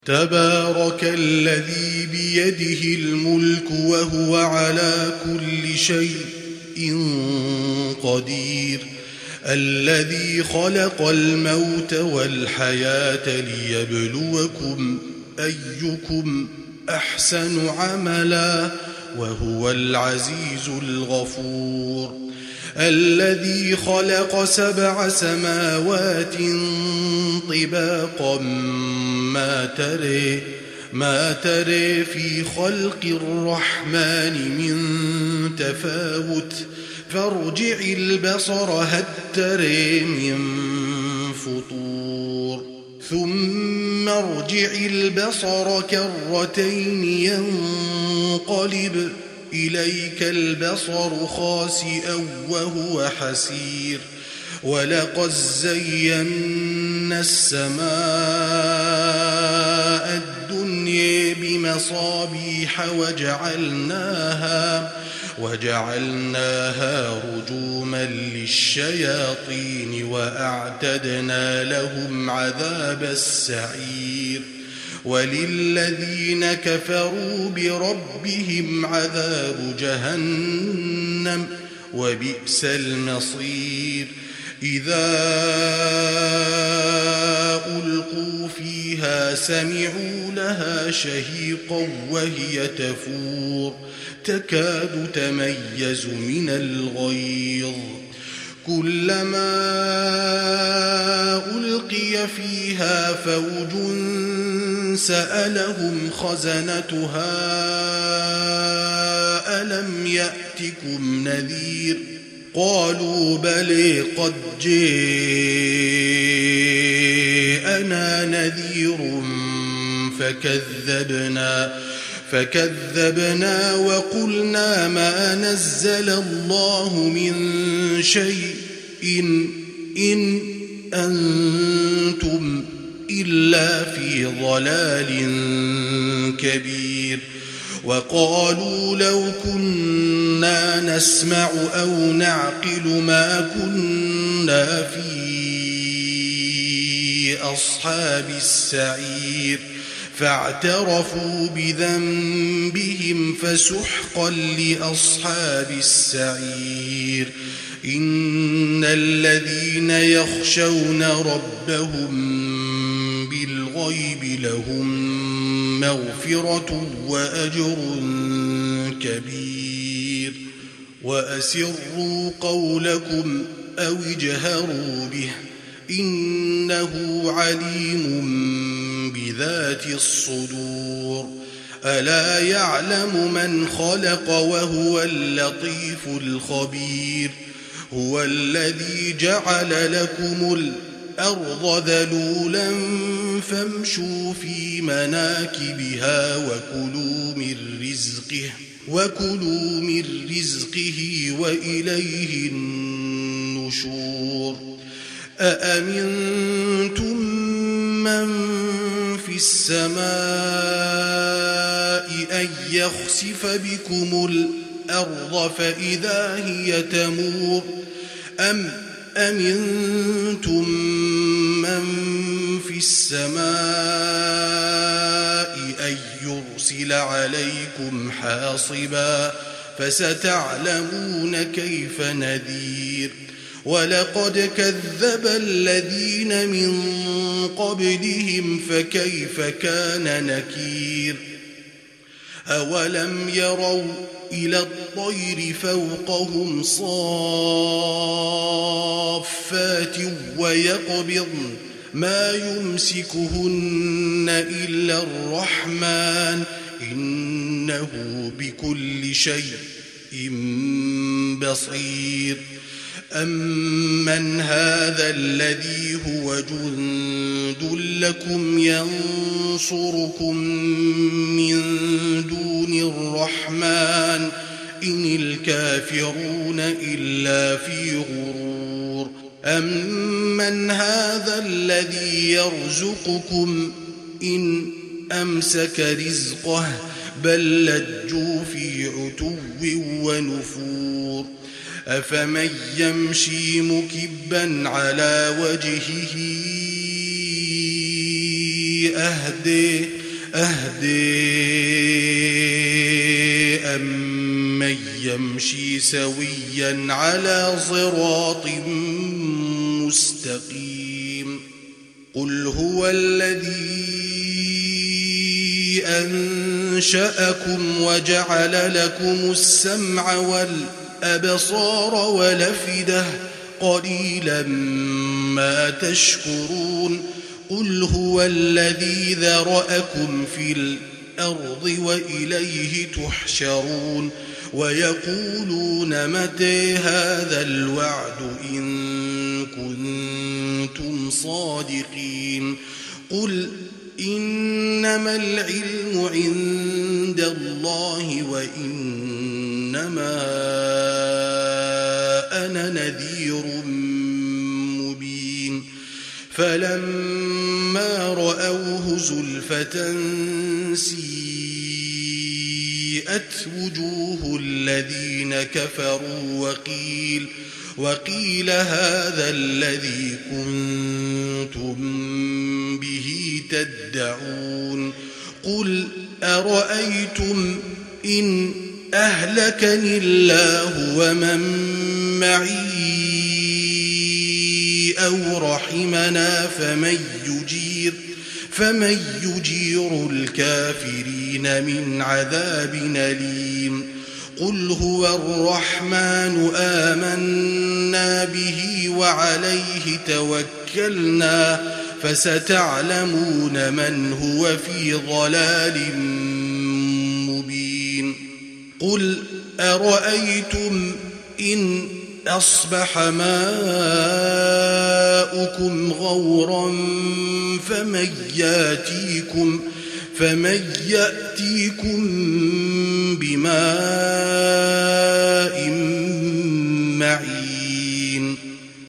تبارك الذي بيده الملك وهو على كل شيء قدير الذي خلق الموت والحياة ليبلوكم أيكم أحسن عملا وهو العزيز الغفور الذي خلق 7 سماوات طباقا ما تري في خلق الرحمن من تفاوت فارجع البصر هل تري من فطور ثم ارجع البصر كرتين ينقلب إليك البصر خاسئا وهو حسير ولقد زينا السماء الدنيا بمصابيح وجعلناها رجوما للشياطين وأعتدنا لهم عذاب السعير وللذين كفروا بربهم عذاب جهنم وبئس المصير إذا ألقوا فيها سمعوا لها شهيقا وهي تفور تكاد تميز من الغيظ كلما ألقي فيها فوج سألهم خزنتها ألم يأتكم نذير قالوا بلى قد جاءنا نذير فكذبنا وقلنا ما نزل الله من شيء إن أنتم إلا في ضلال كبير وقالوا لو كنا نسمع أو نعقل ما كنا في أصحاب السعير فاعترفوا بذنبهم فسحقا لأصحاب السعير إن الذين يخشون ربهم بالغيب لهم مغفرة وأجر كبير وأسروا قولكم أو اجهروا به إنه عليم بذات الصدور ألا يعلم من خلق وهو اللطيف الخبير هو الذي جعل لكم الأرض ذلولا فامشوا في مناكبها وكلوا من رزقه وإليه النشور أأمنتم من في السماء أن يخسف بكم الأرض فإذا هي تمور أم أمنتم من في السماء أن يرسل عليكم حاصبا فستعلمون كيف نذير ولقد كذب الذين من قبلهم فكيف كان نكير أولم يروا إلى الطير فوقهم صافات ويقبضن ما يمسكهن إلا الرحمن إنه بكل شيء بصير أمن هذا الذي هو جند لكم ينصركم من دون الرحمن إن الكافرون إلا في غرور أمن هذا الذي يرزقكم إن أمسك رزقه بل لجوا في عتو ونفور أفمن يمشي مكبا على وجهه أهدي أمن يمشي سويا على صراط مستقيم قل هو الذي أنشأكم وجعل لكم السمع والأبصار والأفئدة قليلا ما تشكرون قل هو الذي ذرأكم في الأرض وإليه تحشرون ويقولون متى هذا الوعد إن كنتم صادقين قل إنما العلم عند الله وإنما أنا نذير مبين فلما رأوه زلفة سيئت وجوه الذين كفروا وقيل هذا الذي كنتم به تدعون قل أرأيتم إن أهلكني الله ومن معي أو رحمنا فمن يجير الكافرين من عذاب أليم قل هو الرحمن آمنا به وعليه توكلنا فستعلمون من هو في ضلال مبين قل أرأيتم إن أصبح ماؤكم غورا فمن يأتيكم بماء معين